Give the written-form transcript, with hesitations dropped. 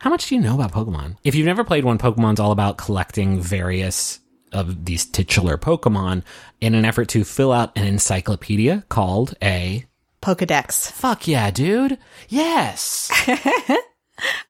How much do you know about Pokemon? If you've never played one, Pokemon's all about collecting various of these titular Pokemon in an effort to fill out an encyclopedia called a... Pokedex. Fuck yeah, dude. Yes.